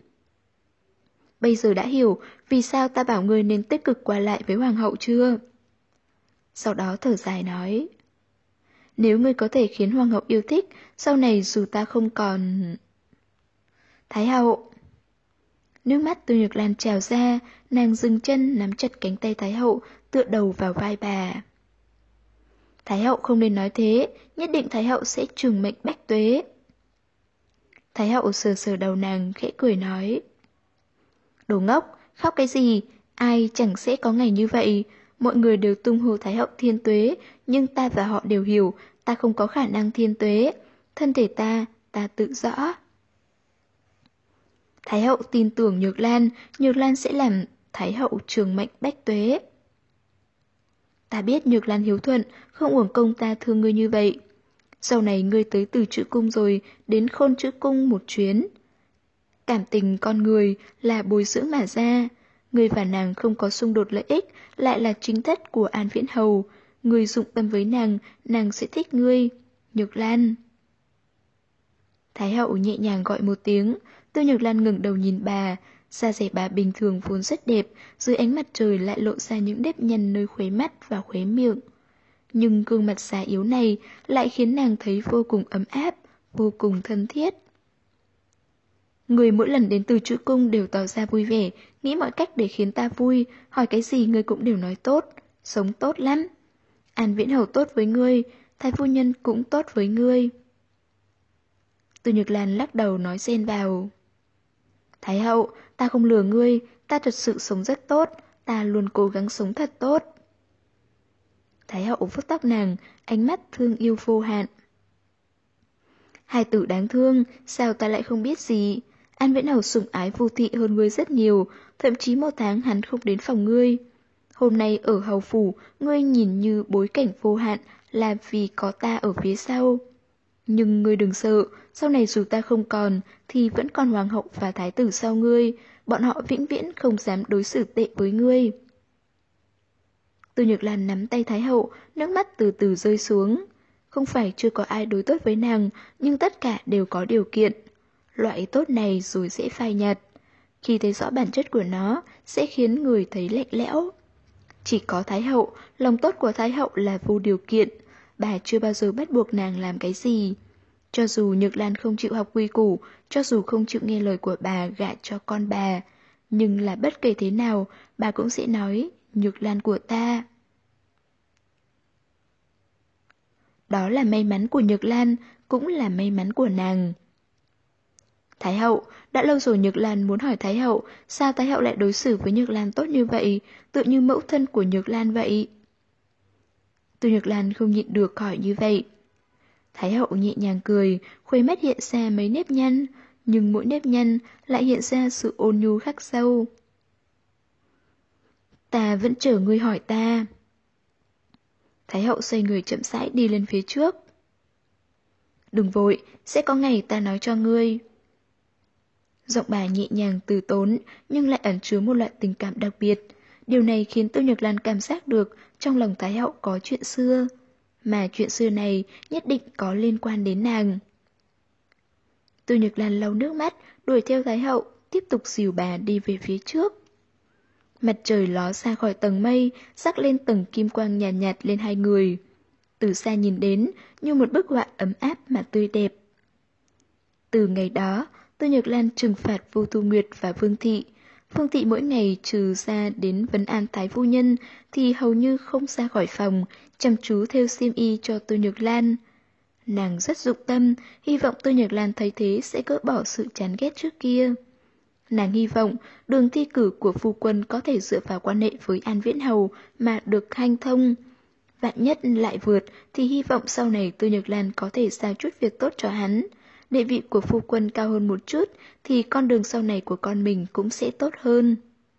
Bây giờ đã hiểu vì sao ta bảo ngươi nên tích cực qua lại với hoàng hậu chưa? Sau đó thở dài nói. Nếu ngươi có thể khiến hoàng hậu yêu thích, sau này dù ta không còn... Thái hậu. Nước mắt Tư Nhược Lan trào ra, nàng dừng chân nắm chặt cánh tay Thái hậu, tựa đầu vào vai bà. Thái hậu không nên nói thế, nhất định Thái hậu sẽ trường mệnh bách tuế. Thái hậu sờ sờ đầu nàng khẽ cười nói. Đồ ngốc, khóc cái gì, ai chẳng sẽ có ngày như vậy. Mọi người đều tung hô Thái hậu thiên tuế, nhưng ta và họ đều hiểu, ta không có khả năng thiên tuế. Thân thể ta tự rõ. Thái hậu tin tưởng Nhược Lan sẽ làm Thái hậu trường mệnh bách tuế. Ta biết Nhược Lan hiếu thuận, không uổng công ta thương ngươi như vậy. Sau này ngươi tới Từ Trữ Cung rồi, đến Khôn Trữ Cung một chuyến. Cảm tình con người là bồi dưỡng mà ra. Ngươi và nàng không có xung đột lợi ích, lại là chính thất của An Viễn Hầu. Ngươi dụng tâm với nàng sẽ thích ngươi. Nhược Lan. Thái hậu nhẹ nhàng gọi một tiếng, Tư Nhược Lan ngẩng đầu nhìn bà, da dẻ bà bình thường vốn rất đẹp, dưới ánh mặt trời lại lộ ra những nếp nhăn nơi khuế mắt và khuế miệng. Nhưng gương mặt già yếu này lại khiến nàng thấy vô cùng ấm áp, vô cùng thân thiết. Người mỗi lần đến Từ Trữ Cung đều tỏ ra vui vẻ, nghĩ mọi cách để khiến ta vui, hỏi cái gì người cũng đều nói tốt, sống tốt lắm. An Viễn Hầu tốt với ngươi, Thái phu nhân cũng tốt với ngươi. Tư Nhược Lan lắc đầu nói xen vào. Thái hậu, ta không lừa ngươi, ta thật sự sống rất tốt, ta luôn cố gắng sống thật tốt. Thái hậu vuốt tóc nàng, ánh mắt thương yêu vô hạn. Hài tử đáng thương, sao ta lại không biết gì? An Viễn Hầu sủng ái Vu Thị hơn ngươi rất nhiều, thậm chí một tháng hắn không đến phòng ngươi. Hôm nay ở hầu phủ, ngươi nhìn như bối cảnh vô hạn là vì có ta ở phía sau. Nhưng ngươi đừng sợ, sau này dù ta không còn, thì vẫn còn hoàng hậu và thái tử sau ngươi, bọn họ vĩnh viễn không dám đối xử tệ với ngươi. Tư Nhược Lan nắm tay Thái hậu, nước mắt từ từ rơi xuống. Không phải chưa có ai đối tốt với nàng, nhưng tất cả đều có điều kiện. Loại tốt này rồi sẽ phai nhạt. Khi thấy rõ bản chất của nó, sẽ khiến người thấy lạnh lẽo. Chỉ có Thái hậu, lòng tốt của Thái hậu là vô điều kiện. Bà chưa bao giờ bắt buộc nàng làm cái gì. Cho dù Nhược Lan không chịu học quy củ, cho dù không chịu nghe lời của bà gả cho con bà, nhưng là bất kể thế nào, bà cũng sẽ nói, Nhược Lan của ta. Đó là may mắn của Nhược Lan, cũng là may mắn của nàng. Thái hậu, đã lâu rồi Nhược Lan muốn hỏi Thái hậu, sao Thái hậu lại đối xử với Nhược Lan tốt như vậy, tự như mẫu thân của Nhược Lan vậy? Tô Nhược Lan không nhịn được hỏi như vậy. Thái hậu nhẹ nhàng cười, khuấy mắt hiện ra mấy nếp nhăn, nhưng mỗi nếp nhăn lại hiện ra sự ôn nhu khắc sâu. Ta vẫn chờ ngươi hỏi ta. Thái hậu xoay người chậm rãi đi lên phía trước. Đừng vội, sẽ có ngày ta nói cho ngươi. Giọng bà nhẹ nhàng từ tốn, nhưng lại ẩn chứa một loại tình cảm đặc biệt. Điều này khiến Tô Nhược Lan cảm giác được trong lòng Thái hậu có chuyện xưa. Mà chuyện xưa này nhất định có liên quan đến nàng. Tô Nhược Lan lau nước mắt, đuổi theo Thái hậu, tiếp tục dìu bà đi về phía trước. Mặt trời ló ra khỏi tầng mây, rắc lên tầng kim quang nhàn nhạt lên hai người. Từ xa nhìn đến, như một bức họa ấm áp mà tươi đẹp. Từ ngày đó, Tô Nhược Lan trừng phạt Vô Thu Nguyệt và Vương Thị. Vương Thị mỗi ngày trừ ra đến vấn an Thái phu nhân thì hầu như không ra khỏi phòng, chăm chú thêu xiêm y cho Tô Nhược Lan. Nàng rất dụng tâm, hy vọng Tô Nhược Lan thấy thế sẽ gỡ bỏ sự chán ghét trước kia. Nàng hy vọng đường thi cử của phu quân có thể dựa vào quan hệ với An Viễn Hầu mà được hanh thông. Vạn nhất lại vượt thì hy vọng sau này Tô Nhược Lan có thể giao chút việc tốt cho hắn. Địa vị của phu quân cao hơn một chút thì con đường sau này của con mình cũng sẽ tốt hơn.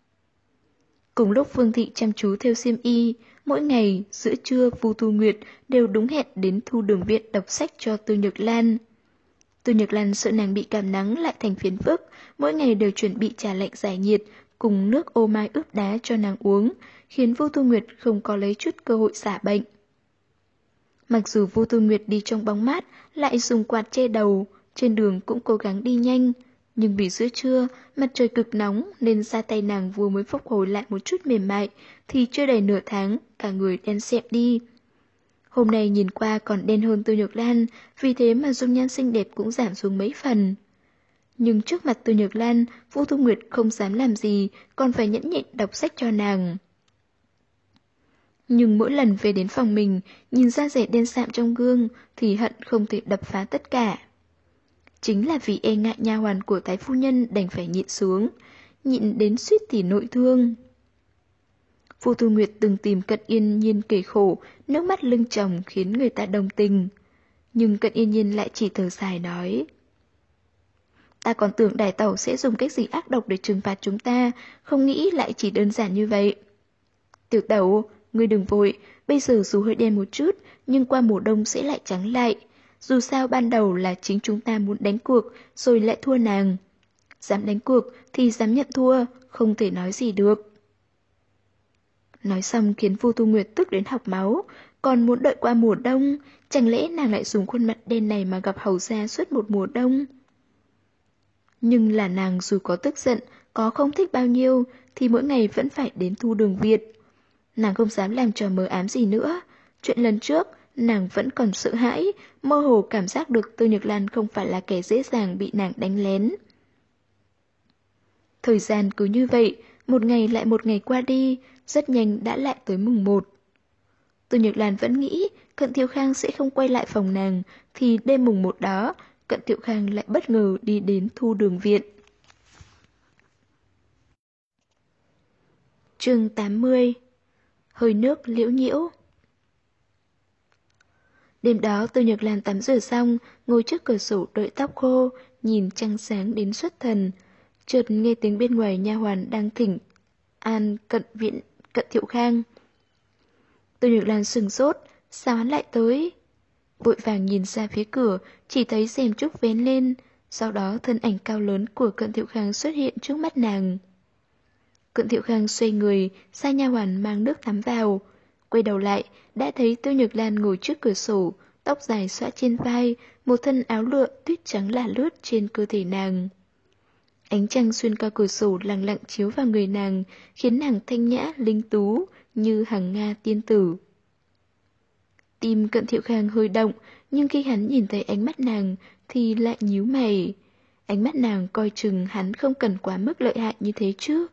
Cùng lúc Vương Thị chăm chú thêu xiêm y, mỗi ngày giữa trưa Vu Thu Nguyệt đều đúng hẹn đến Thu Đường Viện đọc sách cho Tô Nhược Lan. Tô Nhược Lan sợ nàng bị cảm nắng lại thành phiền phức, mỗi ngày đều chuẩn bị trà lạnh giải nhiệt cùng nước ô mai ướp đá cho nàng uống, khiến Vu Thu Nguyệt không có lấy chút cơ hội xả bệnh. Mặc dù Vu Thu Nguyệt đi trong bóng mát, lại dùng quạt che đầu, trên đường cũng cố gắng đi nhanh, nhưng vì giữa trưa, mặt trời cực nóng nên da tay nàng vừa mới phục hồi lại một chút mềm mại, thì chưa đầy nửa tháng, cả người đen xẹp đi. Hôm nay nhìn qua còn đen hơn Tô Nhược Lan, vì thế mà dung nhan xinh đẹp cũng giảm xuống mấy phần. Nhưng trước mặt Tô Nhược Lan, Vu Thu Nguyệt không dám làm gì, còn phải nhẫn nhịn đọc sách cho nàng. Nhưng mỗi lần về đến phòng mình, nhìn da rẻ đen sạm trong gương, thì hận không thể đập phá tất cả. Chính là vì e ngại nha hoàn của Thái phu nhân đành phải nhịn xuống, nhịn đến suýt thì nội thương. Vu Thu Nguyệt từng tìm Cận Yên Nhiên kể khổ, nước mắt lưng tròng khiến người ta đồng tình. Nhưng Cận Yên Nhiên lại chỉ thở dài nói: Ta còn tưởng Đài Tẩu sẽ dùng cách gì ác độc để trừng phạt chúng ta, không nghĩ lại chỉ đơn giản như vậy. Tiểu Tẩu, ngươi đừng vội, bây giờ dù hơi đen một chút, nhưng qua mùa đông sẽ lại trắng lại. Dù sao ban đầu là chính chúng ta muốn đánh cuộc, rồi lại thua nàng. Dám đánh cuộc thì dám nhận thua, không thể nói gì được. Nói xong khiến Vu Thu Nguyệt tức đến học máu, còn muốn đợi qua mùa đông, chẳng lẽ nàng lại dùng khuôn mặt đen này mà gặp hầu gia suốt một mùa đông? Nhưng là nàng dù có tức giận, có không thích bao nhiêu, thì mỗi ngày vẫn phải đến Thu Đường Việt. Nàng không dám làm trò mờ ám gì nữa. Chuyện lần trước, nàng vẫn còn sợ hãi, mơ hồ cảm giác được Tô Nhược Lan không phải là kẻ dễ dàng bị nàng đánh lén. Thời gian cứ như vậy, một ngày lại một ngày qua đi, rất nhanh đã lại tới mùng 1. Tô Nhược Lan vẫn nghĩ Cận Thiệu Khang sẽ không quay lại phòng nàng, thì đêm mùng 1 đó, Cận Thiệu Khang lại bất ngờ đi đến Thu Đường Viện. Chương 80. Hơi nước liễu nhiễu. Đêm đó Tô Nhược Lan tắm rửa xong, ngồi trước cửa sổ đợi tóc khô, nhìn trăng sáng đến xuất thần. Chợt nghe tiếng bên ngoài nha hoàn đang thỉnh an Cận Thiệu Khang. Tô Nhược Lan sừng sốt, sao hắn lại tới? Vội vàng nhìn ra phía cửa, chỉ thấy rèm trúc vén lên, sau đó thân ảnh cao lớn của Cận Thiệu Khang xuất hiện trước mắt nàng. Cận Thiệu Khang xoay người, sai nha hoàn mang nước tắm vào. Quay đầu lại, đã thấy Tô Nhược Lan ngồi trước cửa sổ, tóc dài xõa trên vai, một thân áo lụa tuyết trắng lả lướt trên cơ thể nàng. Ánh trăng xuyên qua cửa sổ lặng lặng chiếu vào người nàng, khiến nàng thanh nhã, linh tú, như hằng nga tiên tử. Tim Cận Thiệu Khang hơi động, nhưng khi hắn nhìn thấy ánh mắt nàng, thì lại nhíu mày. Ánh mắt nàng coi chừng hắn không cần quá mức lợi hại như thế chứ.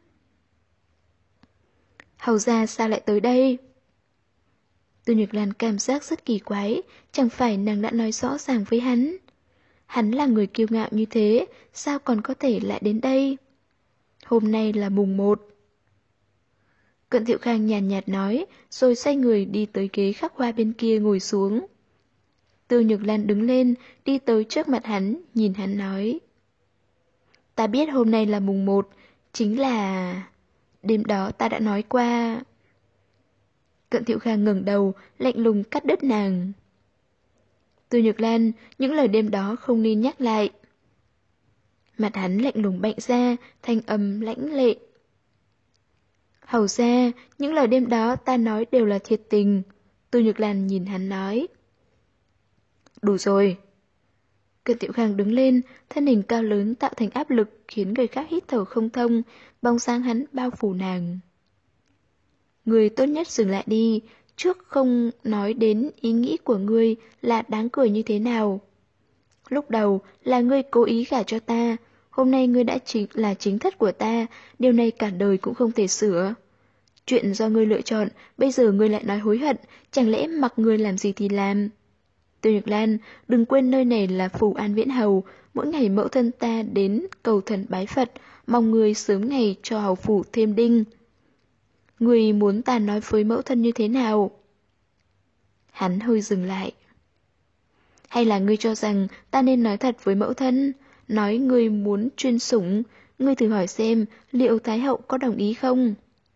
Hầu gia sao lại tới đây? Tô Nhược Lan cảm giác rất kỳ quái, chẳng phải nàng đã nói rõ ràng với hắn. Hắn là người kiêu ngạo như thế, sao còn có thể lại đến đây? Hôm nay là mùng 1. Cận Thiệu Khang nhàn nhạt nói, rồi xoay người đi tới ghế khắc hoa bên kia ngồi xuống. Tư Nhược Lan đứng lên, đi tới trước mặt hắn, nhìn hắn nói. Ta biết hôm nay là mùng 1, chính là... Đêm đó ta đã nói qua... Cận Thiệu Khang ngẩng đầu, lạnh lùng cắt đứt nàng. Tư Nhược Lan, những lời đêm đó không nên nhắc lại. Mặt hắn lạnh lùng bạnh ra, thanh âm lãnh lệ. Hầu ra, những lời đêm đó ta nói đều là thiệt tình. Tư Nhược Lan nhìn hắn nói. Đủ rồi. Cận Tiểu Khang đứng lên, thân hình cao lớn tạo thành áp lực khiến người khác hít thở không thông, bóng sáng hắn bao phủ nàng. Người tốt nhất dừng lại đi, trước không nói đến ý nghĩ của ngươi là đáng cười như thế nào. Lúc đầu là ngươi cố ý gả cho ta, hôm nay ngươi đã là chính thất của ta, điều này cả đời cũng không thể sửa. Chuyện do ngươi lựa chọn, bây giờ ngươi lại nói hối hận, chẳng lẽ mặc ngươi làm gì thì làm. Tư Nhược Lan, đừng quên nơi này là phủ An Viễn Hầu, mỗi ngày mẫu thân ta đến cầu thần bái Phật, mong ngươi sớm ngày cho hầu phủ thêm đinh. Ngươi muốn ta nói với mẫu thân như thế nào? Hắn hơi dừng lại. Hay là ngươi cho rằng ta nên nói thật với mẫu thân, nói ngươi muốn chuyên sủng, ngươi thử hỏi xem liệu Thái hậu có đồng ý không?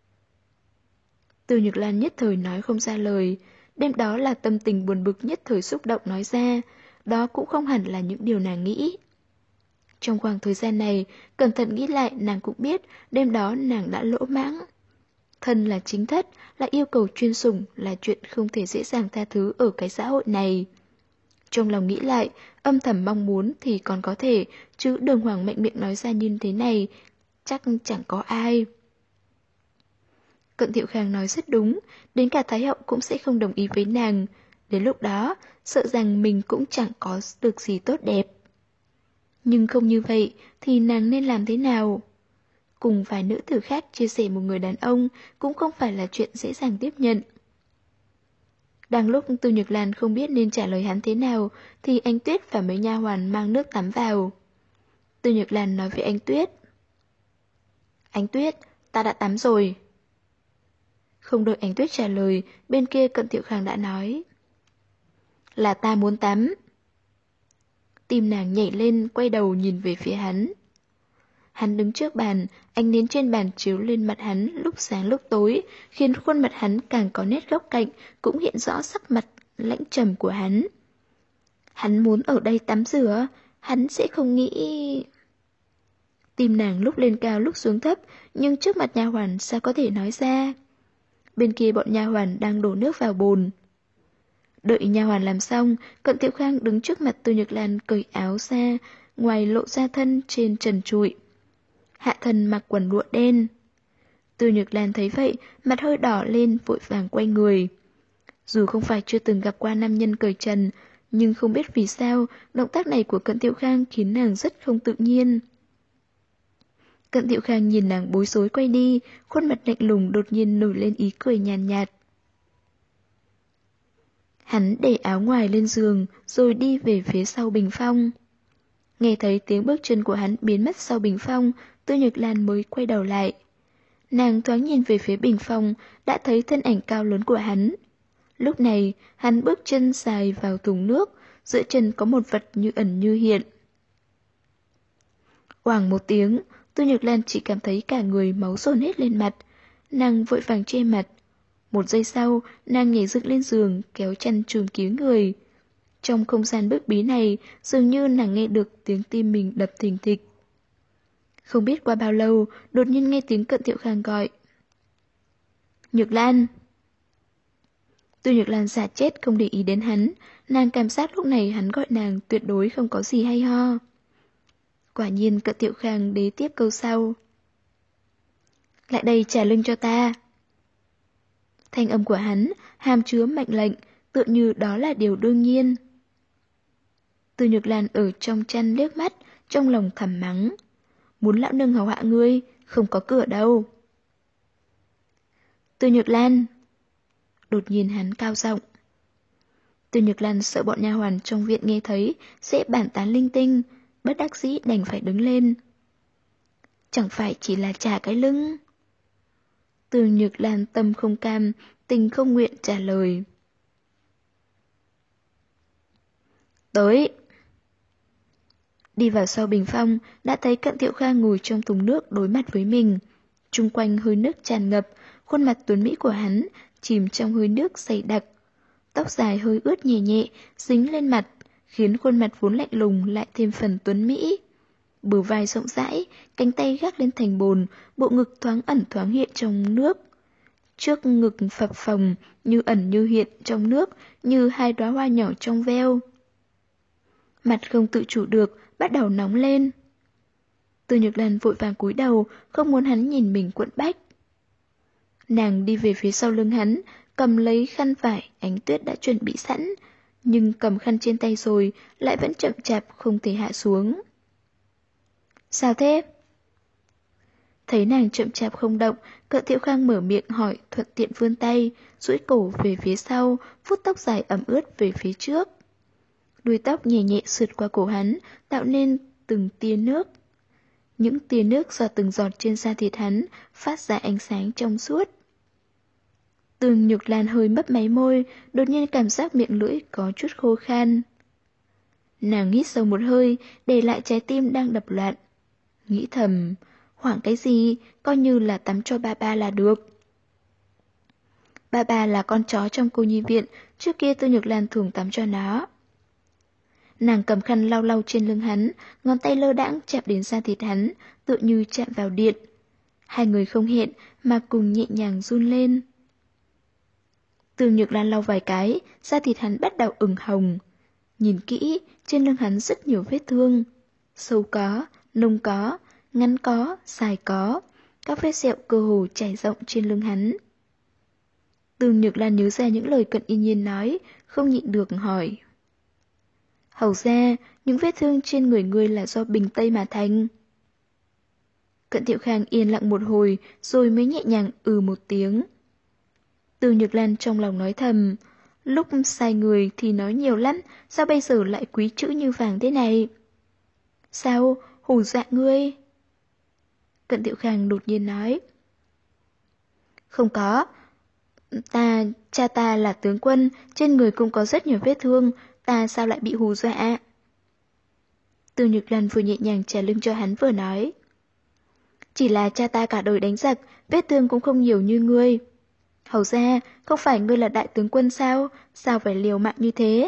Tư Nhược Lan nhất thời nói không ra lời, đêm đó là tâm tình buồn bực nhất thời xúc động nói ra, đó cũng không hẳn là những điều nàng nghĩ. Trong khoảng thời gian này, cẩn thận nghĩ lại nàng cũng biết đêm đó nàng đã lỗ mãng. Thân là chính thất, là yêu cầu chuyên sủng là chuyện không thể dễ dàng tha thứ ở cái xã hội này. Trong lòng nghĩ lại, âm thầm mong muốn thì còn có thể, chứ đường hoàng mạnh miệng nói ra như thế này, chắc chẳng có ai. Cận Thiệu Khang nói rất đúng, đến cả Thái hậu cũng sẽ không đồng ý với nàng. Đến lúc đó, sợ rằng mình cũng chẳng có được gì tốt đẹp. Nhưng không như vậy, thì nàng nên làm thế nào? Cùng vài nữ tử khác chia sẻ một người đàn ông cũng không phải là chuyện dễ dàng tiếp nhận. Đang lúc Tư Nhược Lan không biết nên trả lời hắn thế nào, thì anh Tuyết và mấy nha hoàn mang nước tắm vào. Tư Nhược Lan nói với anh Tuyết. Anh Tuyết, ta đã tắm rồi. Không đợi anh Tuyết trả lời, bên kia Cận Thiệu Khang đã nói. Là ta muốn tắm. Tim nàng nhảy lên, quay đầu nhìn về phía hắn. Hắn đứng trước bàn, ánh nến trên bàn chiếu lên mặt hắn lúc sáng lúc tối, khiến khuôn mặt hắn càng có nét góc cạnh, cũng hiện rõ sắc mặt lãnh trầm của hắn. Hắn muốn ở đây tắm rửa, hắn sẽ không nghĩ... Tim nàng lúc lên cao lúc xuống thấp, nhưng trước mặt nha hoàn sao có thể nói ra. Bên kia bọn nha hoàn đang đổ nước vào bồn. Đợi nha hoàn làm xong, Cận Thiệu Khang đứng trước mặt Tư Nhược Lan cởi áo ra, ngoài lộ ra thân trên trần trụi. Hạ thân mặc quần lụa đen. Tư Nhược Lan thấy vậy, mặt hơi đỏ lên, vội vàng quay người. Dù không phải chưa từng gặp qua nam nhân cởi trần, nhưng không biết vì sao, động tác này của Cận Thiệu Khang khiến nàng rất không tự nhiên. Cận Thiệu Khang nhìn nàng bối rối quay đi, khuôn mặt lạnh lùng đột nhiên nổi lên ý cười nhàn nhạt. Hắn để áo ngoài lên giường, rồi đi về phía sau bình phong. Nghe thấy tiếng bước chân của hắn biến mất sau bình phong, Tư Nhược Lan mới quay đầu lại. Nàng thoáng nhìn về phía bình phong, đã thấy thân ảnh cao lớn của hắn. Lúc này, hắn bước chân dài vào thùng nước, giữa chân có một vật như ẩn như hiện. Oảng một tiếng, Tư Nhược Lan chỉ cảm thấy cả người máu dồn hết lên mặt. Nàng vội vàng che mặt. Một giây sau, nàng nhảy dựng lên giường, kéo chăn trùm kín người. Trong không gian bức bí này, dường như nàng nghe được tiếng tim mình đập thình thịch. Không biết qua bao lâu, đột nhiên nghe tiếng Cận Thiệu Khang gọi. Nhược Lan! Tư Nhược Lan giả chết không để ý đến hắn, nàng cảm giác lúc này hắn gọi nàng tuyệt đối không có gì hay ho. Quả nhiên Cận Thiệu Khang đế tiếp câu sau. Lại đây trả lưng cho ta. Thanh âm của hắn, hàm chứa mệnh lệnh, tựa như đó là điều đương nhiên. Tư Nhược Lan ở trong chăn liếc mắt, trong lòng thầm mắng. Muốn lão nương hầu hạ ngươi, không có cửa đâu. Tư Nhược Lan! Đột nhiên hắn cao giọng. Tư Nhược Lan sợ bọn nha hoàn trong viện nghe thấy, sẽ bàn tán linh tinh, bất đắc dĩ đành phải đứng lên. Chẳng phải chỉ là trả cái lưng. Từ Nhược Lan tâm không cam, tình không nguyện trả lời. Tới. Đi vào sau bình phong, đã thấy Cận Thiệu Khang ngồi trong thùng nước đối mặt với mình. Chung quanh hơi nước tràn ngập, khuôn mặt tuấn mỹ của hắn chìm trong hơi nước dày đặc. Tóc dài hơi ướt nhẹ nhẹ, dính lên mặt, khiến khuôn mặt vốn lạnh lùng lại thêm phần tuấn mỹ. Bờ vai rộng rãi, cánh tay gác lên thành bồn, bộ ngực thoáng ẩn thoáng hiện trong nước. Trước ngực phập phồng, như ẩn như hiện trong nước, như hai đóa hoa nhỏ trong veo. Mặt không tự chủ được, bắt đầu nóng lên. Từ Nhược Lan vội vàng cúi đầu, không muốn hắn nhìn mình quẫn bách. Nàng đi về phía sau lưng hắn, cầm lấy khăn vải Ánh Tuyết đã chuẩn bị sẵn, nhưng cầm khăn trên tay rồi lại vẫn chậm chạp không thể hạ xuống. Sao thế? Thấy nàng chậm chạp không động, Cận Thiệu Khang mở miệng hỏi, thuận tiện vươn tay, duỗi cổ về phía sau, vuốt tóc dài ẩm ướt về phía trước. Đuôi tóc nhẹ nhẹ sượt qua cổ hắn, tạo nên từng tia nước. Những tia nước giọt từng giọt trên da thịt hắn, phát ra ánh sáng trong suốt. Từ Nhược Lan hơi mấp máy môi, đột nhiên cảm giác miệng lưỡi có chút khô khan. Nàng hít sâu một hơi, để lại trái tim đang đập loạn. Nghĩ thầm, hoảng cái gì, coi như là tắm cho ba ba là được. Ba ba là con chó trong cô nhi viện, trước kia Từ Nhược Lan thường tắm cho nó. Nàng cầm khăn lau lau trên lưng hắn, ngón tay lơ đãng chạm đến da thịt hắn, tựa như chạm vào điện. Hai người không hẹn mà cùng nhẹ nhàng run lên. Từ Nhược Lan lau vài cái, da thịt hắn bắt đầu ửng hồng. Nhìn kỹ, trên lưng hắn rất nhiều vết thương. Sâu có, nông có, ngắn có, dài có. Các vết sẹo cơ hồ trải rộng trên lưng hắn. Từ Nhược Lan nhớ ra những lời Cận Yên Nhiên nói, không nhịn được hỏi. Hầu ra, những vết thương trên người ngươi là do bình tây mà thành. Cận Thiệu Khang yên lặng một hồi, rồi mới nhẹ nhàng một tiếng. Từ Nhược Lan trong lòng nói thầm, lúc sai người thì nói nhiều lắm, sao bây giờ lại quý chữ như vàng thế này? Sao, hù dọa ngươi? Cận Thiệu Khang đột nhiên nói. Không có. Cha ta là tướng quân, trên người cũng có rất nhiều vết thương, ta sao lại bị hù dọa? Từ Nhược Lan vừa nhẹ nhàng chà lưng cho hắn vừa nói. Chỉ là cha ta cả đời đánh giặc, vết thương cũng không nhiều như ngươi. Hầu ra, không phải ngươi là đại tướng quân sao? Sao phải liều mạng như thế?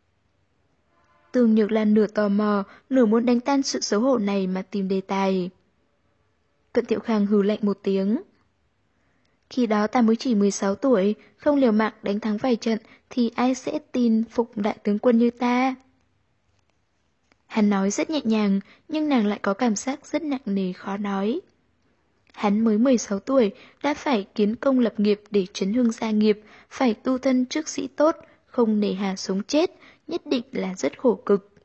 Từ Nhược Lan nửa tò mò, nửa muốn đánh tan sự xấu hổ này mà tìm đề tài. Cận Thiệu Khang hừ lạnh một tiếng. Khi đó ta mới chỉ 16 tuổi, không liều mạng đánh thắng vài trận thì ai sẽ tin phục đại tướng quân như ta? Hắn nói rất nhẹ nhàng, nhưng nàng lại có cảm giác rất nặng nề khó nói. Hắn mới 16 tuổi, đã phải kiến công lập nghiệp để trấn hưng gia nghiệp, phải tu thân trước sĩ tốt, không nề hà sống chết, nhất định là rất khổ cực.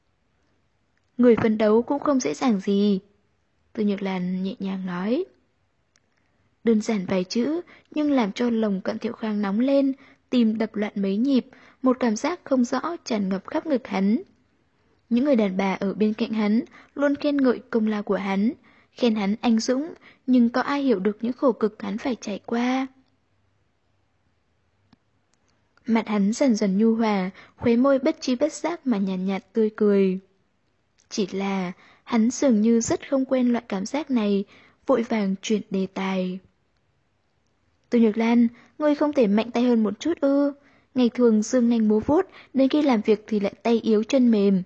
Người phấn đấu cũng không dễ dàng gì. Từ Nhược Lan nhẹ nhàng nói. Đơn giản vài chữ, nhưng làm cho lòng Cận Thiệu Khang nóng lên, tim đập loạn mấy nhịp, một cảm giác không rõ tràn ngập khắp ngực hắn. Những người đàn bà ở bên cạnh hắn luôn khen ngợi công lao của hắn, khen hắn anh dũng, nhưng có ai hiểu được những khổ cực hắn phải trải qua. Mặt hắn dần dần nhu hòa, khóe môi bất tri bất giác mà nhàn nhạt tươi cười. Chỉ là hắn dường như rất không quen loại cảm giác này, vội vàng chuyển đề tài. Từ Nhược Lan, ngươi không thể mạnh tay hơn một chút ư? Ngày thường dương nanh múa vuốt, đến khi làm việc thì lại tay yếu chân mềm.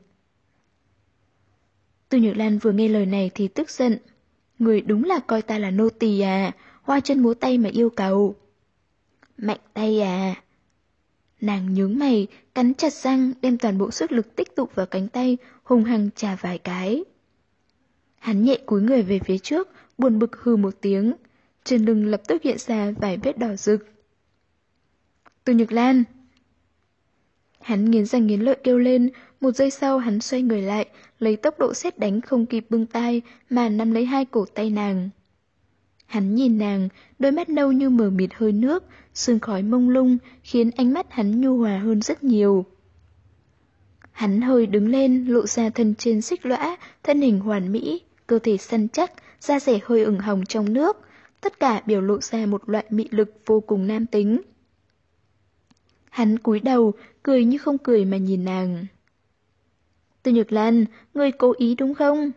Từ Nhược Lan vừa nghe lời này thì tức giận. Người đúng là coi ta là nô tỳ à, hoa chân múa tay mà yêu cầu. Mạnh tay à? Nàng nhướng mày, cắn chặt răng, đem toàn bộ sức lực tích tụ vào cánh tay, hung hăng chà vài cái. Hắn nhẹ cúi người về phía trước, buồn bực hừ một tiếng. Trên lưng lập tức hiện ra vài vết đỏ rực. Từ Nhược Lan! Hắn nghiến răng nghiến lợi kêu lên, một giây sau hắn xoay người lại, lấy tốc độ sét đánh không kịp bưng tay mà nắm lấy hai cổ tay nàng. Hắn nhìn nàng, đôi mắt nâu như mờ mịt hơi nước, sương khói mông lung, khiến ánh mắt hắn nhu hòa hơn rất nhiều. Hắn hơi đứng lên, lộ ra thân trên xích lõa, thân hình hoàn mỹ, cơ thể săn chắc, da dẻ hơi ửng hồng trong nước, tất cả biểu lộ ra một loại mị lực vô cùng nam tính. Hắn cúi đầu, cười như không cười mà nhìn nàng. Từ Nhược Lan, ngươi cố ý đúng không?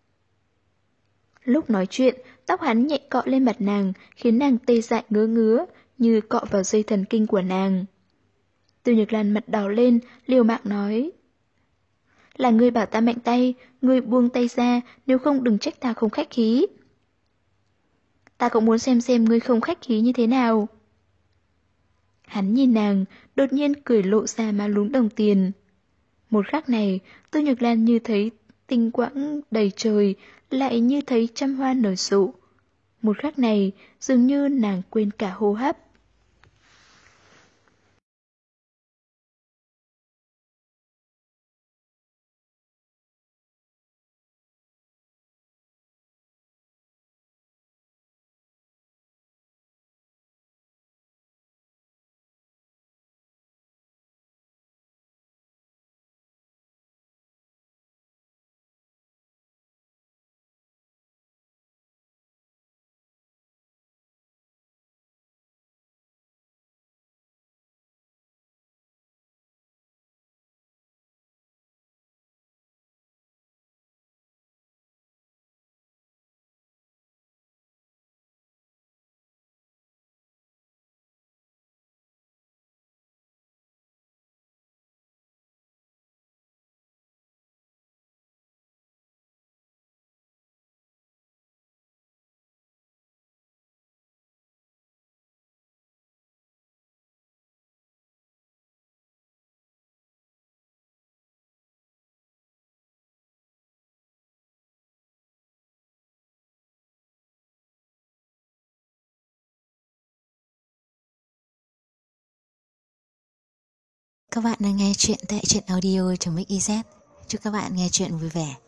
Lúc nói chuyện, tóc hắn nhẹ cọ lên mặt nàng, khiến nàng tê dại ngứa ngứa, như cọ vào dây thần kinh của nàng. Từ Nhược Lan mặt đỏ lên, liều mạng nói. Là ngươi bảo ta mạnh tay, ngươi buông tay ra, nếu không đừng trách ta không khách khí. Ta cũng muốn xem ngươi không khách khí như thế nào. Hắn nhìn nàng, đột nhiên cười lộ ra má lúm đồng tiền. Một khắc này, Tư Nhược Lan như thấy tinh quãng đầy trời, lại như thấy trăm hoa nở rộ. Một khắc này, dường như nàng quên cả hô hấp. Các bạn đang nghe chuyện tại truyện audio.mix.iz. Chúc các bạn nghe chuyện vui vẻ.